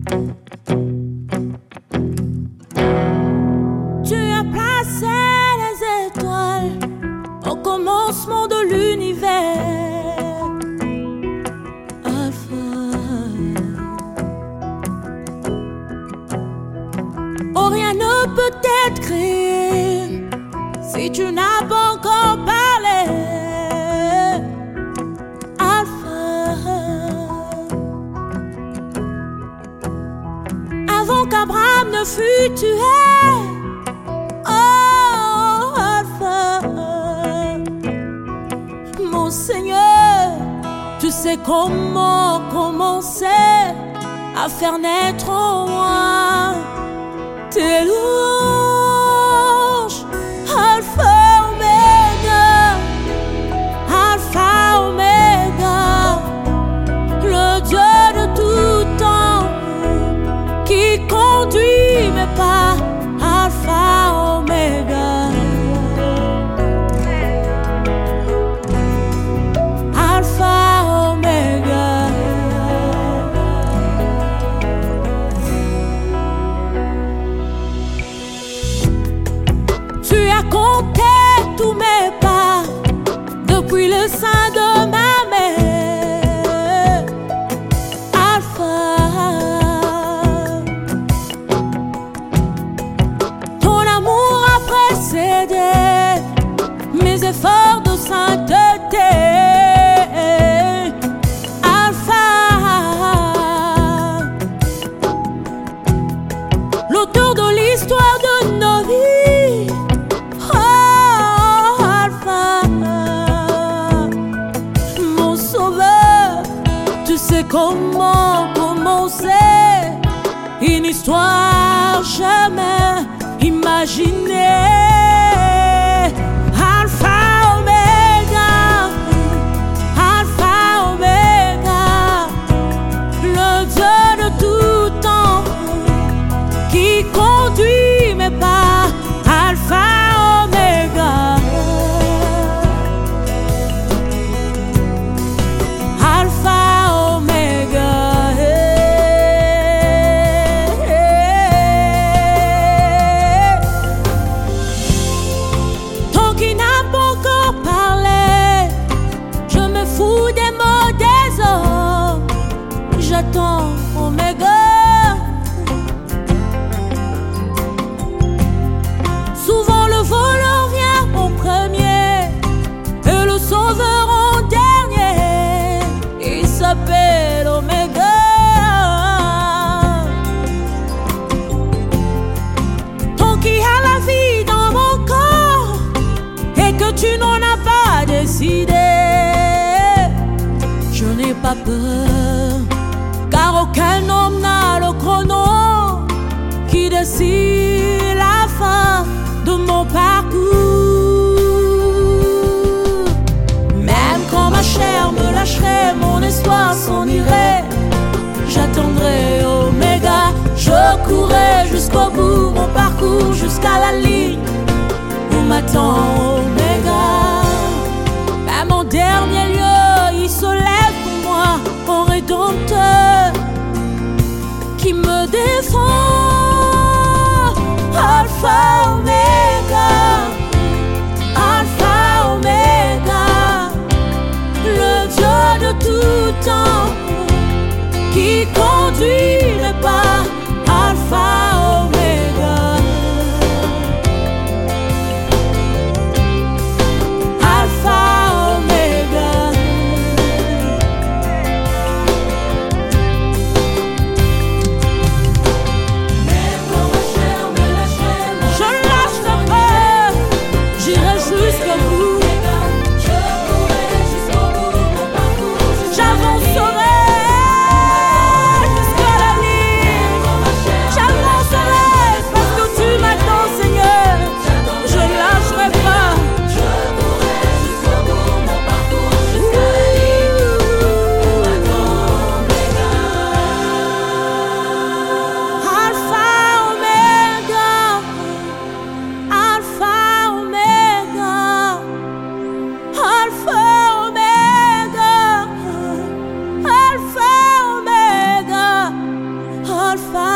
Tu as placé les étoiles au commencement de l'univers. Alpha. Oh, rien ne peut être créé si tu n'as pas encore parlé. Avant qu'Abraham ne fût tué, oh Alpha, mon Seigneur, tu sais comment commencer à faire naître en moi tes louanges. Alpha, Oméga, Alpha, Oméga, le Dieu de tout temps qui conduit mes pas. Alpha, Oméga, Alpha, Oméga. Tu as compté tous mes pas depuis le sein de ma mère. Alpha, ton amour a précédé mes efforts de sainteté. Alpha, l'auteur de l'histoire de nos vies. Oh, Alpha, mon sauveur, tu sais comment commencer une histoire jamais imaginée. Alpha, Oméga, Alpha, Oméga, le Dieu de tout temps qui conduit mes pas. Alpha, Oméga, Alpha, Oméga. Tant qu'il n'a pas encore parlé, je me fous des mots des hommes. J'attends Oméga. Souvent le voleur vient en premier et le sauveur en dernier. Il s'appelle Oméga. Tant qu'il y a la vie dans mon corps et que tu n'en as pas décidé, je n'ai pas peur, car aucun homme n'a le chrono qui décide la fin de mon parcours. Même quand ma chair me lâcherait, mon espoir s'en irait, j'attendrai Oméga. Je courrai jusqu'au bout mon parcours, jusqu'à la ligne où m'attend Oméga. À mon dernier lieu, il se lève pour moi en rédempteur qui me défend. Alpha, Oméga, Alpha, Oméga, le Dieu de tout temps qui conduit mes pas. Alpha, Oméga, alpha